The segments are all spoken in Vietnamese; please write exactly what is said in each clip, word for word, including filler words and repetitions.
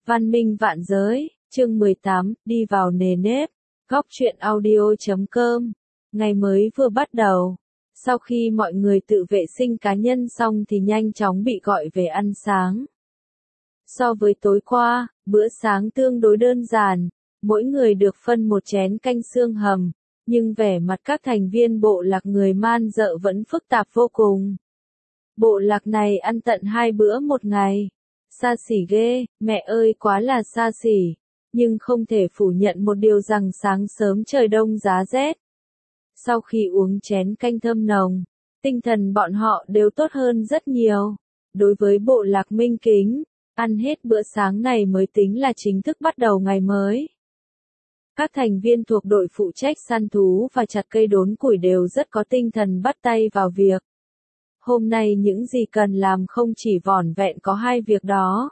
Văn minh vạn giới, chương mười tám, đi vào nề nếp, góc truyện audio chấm com. Ngày mới vừa bắt đầu. Sau khi mọi người tự vệ sinh cá nhân xong thì nhanh chóng bị gọi về ăn sáng. So với tối qua, bữa sáng tương đối đơn giản, mỗi người được phân một chén canh xương hầm, nhưng vẻ mặt các thành viên bộ lạc người Man Dợ vẫn phức tạp vô cùng. Bộ lạc này ăn tận hai bữa một ngày. Xa xỉ ghê, mẹ ơi quá là xa xỉ, nhưng không thể phủ nhận một điều rằng sáng sớm trời đông giá rét. Sau khi uống chén canh thơm nồng, tinh thần bọn họ đều tốt hơn rất nhiều. Đối với bộ lạc Minh Kính, ăn hết bữa sáng này mới tính là chính thức bắt đầu ngày mới. Các thành viên thuộc đội phụ trách săn thú và chặt cây đốn củi đều rất có tinh thần bắt tay vào việc. Hôm nay những gì cần làm không chỉ vỏn vẹn có hai việc đó.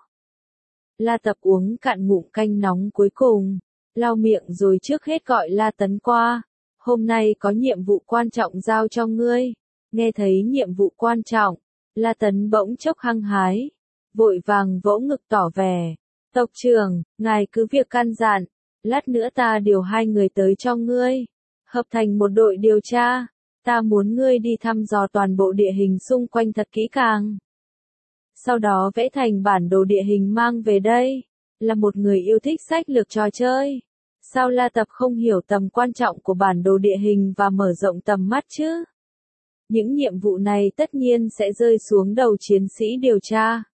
La Tập uống cạn ngụm canh nóng cuối cùng, lau miệng rồi trước hết gọi La Tấn qua. Hôm nay có nhiệm vụ quan trọng giao cho ngươi. Nghe thấy nhiệm vụ quan trọng, La Tấn bỗng chốc hăng hái, vội vàng vỗ ngực tỏ vẻ. Tộc trưởng, ngài cứ việc căn dặn, lát nữa ta điều hai người tới cho ngươi. Hợp thành một đội điều tra. Ta muốn ngươi đi thăm dò toàn bộ địa hình xung quanh thật kỹ càng. Sau đó vẽ thành bản đồ địa hình mang về đây. Là một người yêu thích sách lược trò chơi. Sao La Tập không hiểu tầm quan trọng của bản đồ địa hình và mở rộng tầm mắt chứ? Những nhiệm vụ này tất nhiên sẽ rơi xuống đầu chiến sĩ điều tra.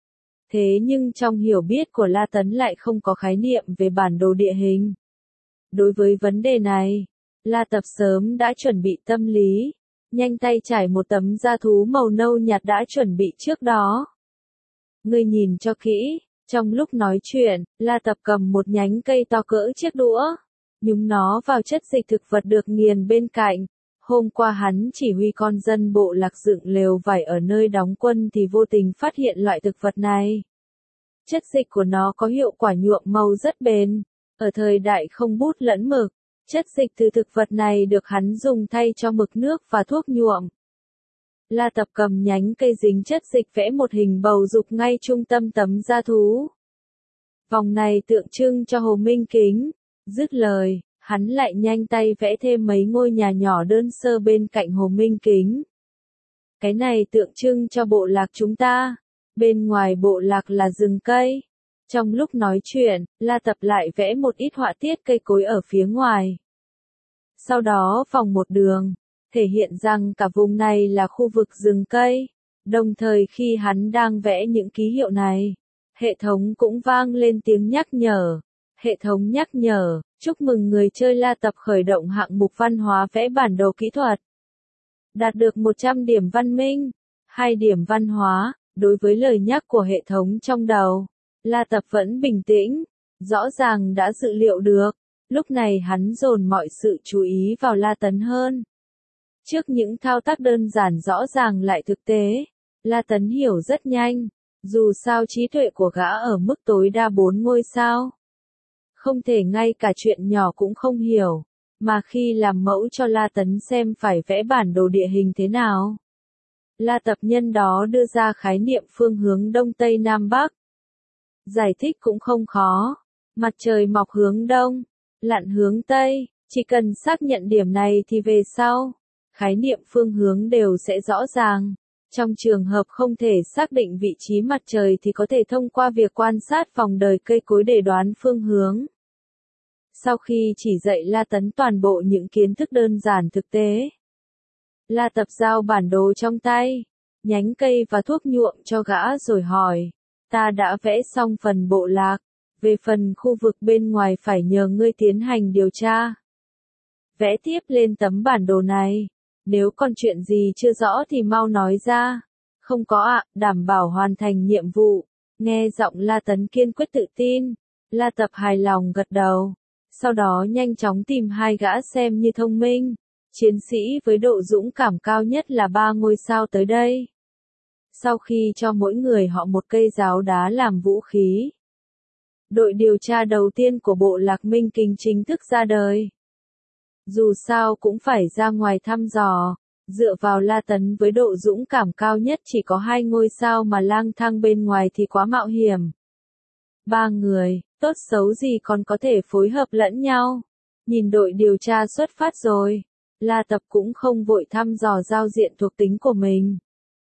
Thế nhưng trong hiểu biết của La Tấn lại không có khái niệm về bản đồ địa hình. Đối với vấn đề này, La Tập sớm đã chuẩn bị tâm lý, nhanh tay trải một tấm da thú màu nâu nhạt đã chuẩn bị trước đó. Ngươi nhìn cho kỹ, trong lúc nói chuyện, La Tập cầm một nhánh cây to cỡ chiếc đũa, nhúng nó vào chất dịch thực vật được nghiền bên cạnh. Hôm qua hắn chỉ huy con dân bộ lạc dựng lều vải ở nơi đóng quân thì vô tình phát hiện loại thực vật này. Chất dịch của nó có hiệu quả nhuộm màu rất bền, ở thời đại không bút lẫn mực. Chất dịch từ thực vật này được hắn dùng thay cho mực nước và thuốc nhuộm. La Tập cầm nhánh cây dính chất dịch vẽ một hình bầu dục ngay trung tâm tấm da thú. Vòng này tượng trưng cho Hồ Minh Kính. Dứt lời, hắn lại nhanh tay vẽ thêm mấy ngôi nhà nhỏ đơn sơ bên cạnh Hồ Minh Kính. Cái này tượng trưng cho bộ lạc chúng ta. Bên ngoài bộ lạc là rừng cây. Trong lúc nói chuyện, La Tập lại vẽ một ít họa tiết cây cối ở phía ngoài. Sau đó vòng một đường, thể hiện rằng cả vùng này là khu vực rừng cây. Đồng thời khi hắn đang vẽ những ký hiệu này, hệ thống cũng vang lên tiếng nhắc nhở. Hệ thống nhắc nhở, chúc mừng người chơi La Tập khởi động hạng mục văn hóa vẽ bản đồ kỹ thuật. Đạt được một trăm điểm văn minh, hai điểm văn hóa. Đối với lời nhắc của hệ thống trong đầu, La Tập vẫn bình tĩnh, rõ ràng đã dự liệu được. Lúc này hắn dồn mọi sự chú ý vào La Tấn hơn. Trước những thao tác đơn giản rõ ràng lại thực tế, La Tấn hiểu rất nhanh, dù sao trí tuệ của gã ở mức tối đa bốn ngôi sao. Không thể ngay cả chuyện nhỏ cũng không hiểu, mà khi làm mẫu cho La Tấn xem phải vẽ bản đồ địa hình thế nào. La Tập nhân đó đưa ra khái niệm phương hướng Đông Tây Nam Bắc. Giải thích cũng không khó, mặt trời mọc hướng Đông, lặn hướng Tây, chỉ cần xác nhận điểm này thì về sau, khái niệm phương hướng đều sẽ rõ ràng. Trong trường hợp không thể xác định vị trí mặt trời thì có thể thông qua việc quan sát vòng đời cây cối để đoán phương hướng. Sau khi chỉ dạy La Tấn toàn bộ những kiến thức đơn giản thực tế, La Tập giao bản đồ trong tay, nhánh cây và thuốc nhuộm cho gã rồi hỏi, ta đã vẽ xong phần bộ lạc. Về phần khu vực bên ngoài phải nhờ ngươi tiến hành điều tra. Vẽ tiếp lên tấm bản đồ này. Nếu còn chuyện gì chưa rõ thì mau nói ra. Không có ạ, đảm bảo hoàn thành nhiệm vụ. Nghe giọng La Tấn kiên quyết tự tin. La Tập hài lòng gật đầu. Sau đó nhanh chóng tìm hai gã xem như thông minh. Chiến sĩ với độ dũng cảm cao nhất là ba ngôi sao tới đây. Sau khi cho mỗi người họ một cây giáo đá làm vũ khí, đội điều tra đầu tiên của bộ lạc Minh Kính chính thức ra đời. Dù sao cũng phải ra ngoài thăm dò, dựa vào La Tấn với độ dũng cảm cao nhất chỉ có hai ngôi sao mà lang thang bên ngoài thì quá mạo hiểm. Ba người, tốt xấu gì còn có thể phối hợp lẫn nhau. Nhìn đội điều tra xuất phát rồi, La Tập cũng không vội thăm dò giao diện thuộc tính của mình.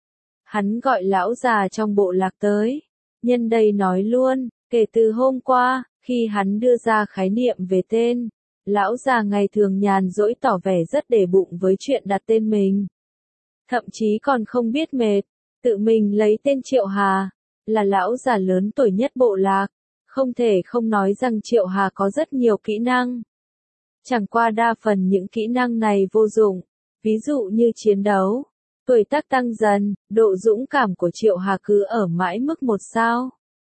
Hắn gọi lão già trong bộ lạc tới. Nhân đây nói luôn, kể từ hôm qua, khi hắn đưa ra khái niệm về tên, lão già ngày thường nhàn rỗi tỏ vẻ rất để bụng với chuyện đặt tên mình. Thậm chí còn không biết mệt, tự mình lấy tên Triệu Hà, là lão già lớn tuổi nhất bộ lạc. Không thể không nói rằng Triệu Hà có rất nhiều kỹ năng. Chẳng qua đa phần những kỹ năng này vô dụng, ví dụ như chiến đấu. Tuổi tác tăng dần, độ dũng cảm của Triệu Hà cứ ở mãi mức một sao.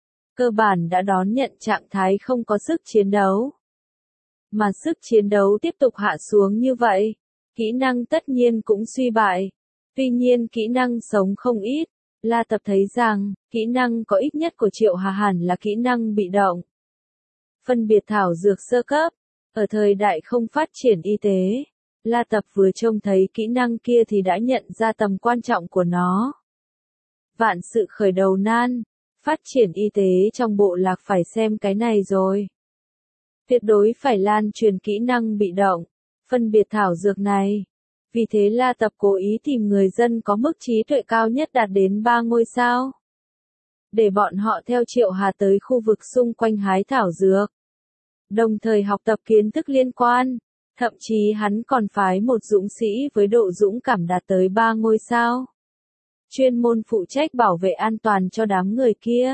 Cơ bản đã đón nhận trạng thái không có sức chiến đấu. Mà sức chiến đấu tiếp tục hạ xuống như vậy, kỹ năng tất nhiên cũng suy bại. Tuy nhiên kỹ năng sống không ít, La Tập thấy rằng, kỹ năng có ít nhất của Triệu Hà hẳn là kỹ năng bị động. Phân biệt thảo dược sơ cấp, ở thời đại không phát triển y tế, La Tập vừa trông thấy kỹ năng kia thì đã nhận ra tầm quan trọng của nó. Vạn sự khởi đầu nan, phát triển y tế trong bộ lạc phải xem cái này rồi. Tuyệt đối phải lan truyền kỹ năng bị động, phân biệt thảo dược này. Vì thế La Tập cố ý tìm người dân có mức trí tuệ cao nhất đạt đến ba ngôi sao. Để bọn họ theo Triệu Hà tới khu vực xung quanh hái thảo dược. Đồng thời học tập kiến thức liên quan. Thậm chí hắn còn phái một dũng sĩ với độ dũng cảm đạt tới ba ngôi sao. Chuyên môn phụ trách bảo vệ an toàn cho đám người kia.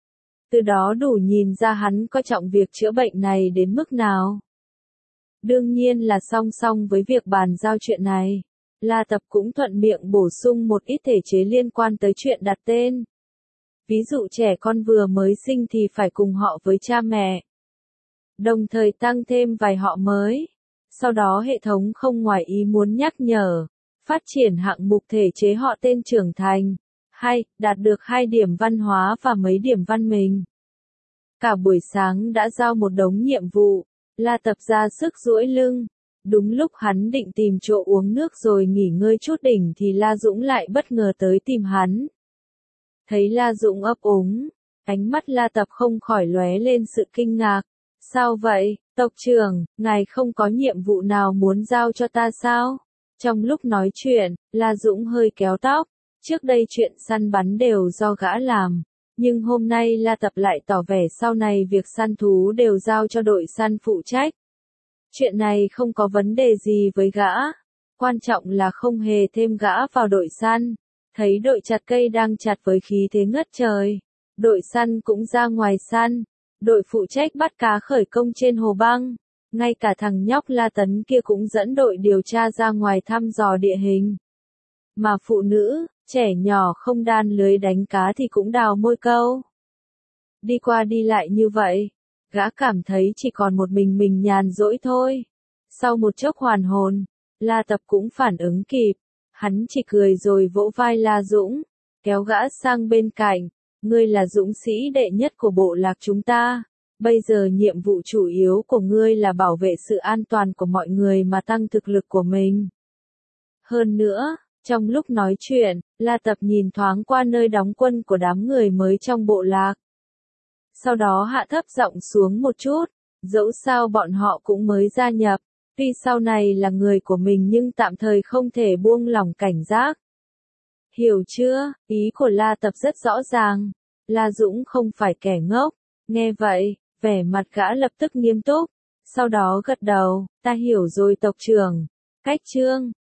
Từ đó đủ nhìn ra hắn coi trọng việc chữa bệnh này đến mức nào. Đương nhiên là song song với việc bàn giao chuyện này, La Tập cũng thuận miệng bổ sung một ít thể chế liên quan tới chuyện đặt tên. Ví dụ trẻ con vừa mới sinh thì phải cùng họ với cha mẹ. Đồng thời tăng thêm vài họ mới. Sau đó hệ thống không ngoài ý muốn nhắc nhở, phát triển hạng mục thể chế họ tên trưởng thành, hay, đạt được hai điểm văn hóa và mấy điểm văn minh. Cả buổi sáng đã giao một đống nhiệm vụ, La Tập ra sức duỗi lưng. Đúng lúc hắn định tìm chỗ uống nước rồi nghỉ ngơi chút đỉnh thì La Dũng lại bất ngờ tới tìm hắn. Thấy La Dũng ấp úng, ánh mắt La Tập không khỏi lóe lên sự kinh ngạc. Sao vậy, tộc trưởng, ngài không có nhiệm vụ nào muốn giao cho ta sao? Trong lúc nói chuyện, La Dũng hơi kéo tóc. Trước đây chuyện săn bắn đều do gã làm. Nhưng hôm nay La Tập lại tỏ vẻ sau này việc săn thú đều giao cho đội săn phụ trách. Chuyện này không có vấn đề gì với gã. Quan trọng là không hề thêm gã vào đội săn. Thấy đội chặt cây đang chặt với khí thế ngất trời. Đội săn cũng ra ngoài săn. Đội phụ trách bắt cá khởi công trên hồ băng. Ngay cả thằng nhóc La Tấn kia cũng dẫn đội điều tra ra ngoài thăm dò địa hình. Mà phụ nữ, trẻ nhỏ không đan lưới đánh cá thì cũng đào môi câu. Đi qua đi lại như vậy, gã cảm thấy chỉ còn một mình mình nhàn rỗi thôi. Sau một chốc hoàn hồn, La Tập cũng phản ứng kịp. Hắn chỉ cười rồi vỗ vai La Dũng, kéo gã sang bên cạnh. Ngươi là dũng sĩ đệ nhất của bộ lạc chúng ta. Bây giờ nhiệm vụ chủ yếu của ngươi là bảo vệ sự an toàn của mọi người mà tăng thực lực của mình. Hơn nữa, trong lúc nói chuyện, La Tập nhìn thoáng qua nơi đóng quân của đám người mới trong bộ lạc. Sau đó hạ thấp giọng xuống một chút, dẫu sao bọn họ cũng mới gia nhập, tuy sau này là người của mình nhưng tạm thời không thể buông lỏng cảnh giác. Hiểu chưa, ý của La Tập rất rõ ràng. La Dũng không phải kẻ ngốc. Nghe vậy, vẻ mặt gã lập tức nghiêm túc. Sau đó gật đầu, ta hiểu rồi tộc trưởng. Cách chương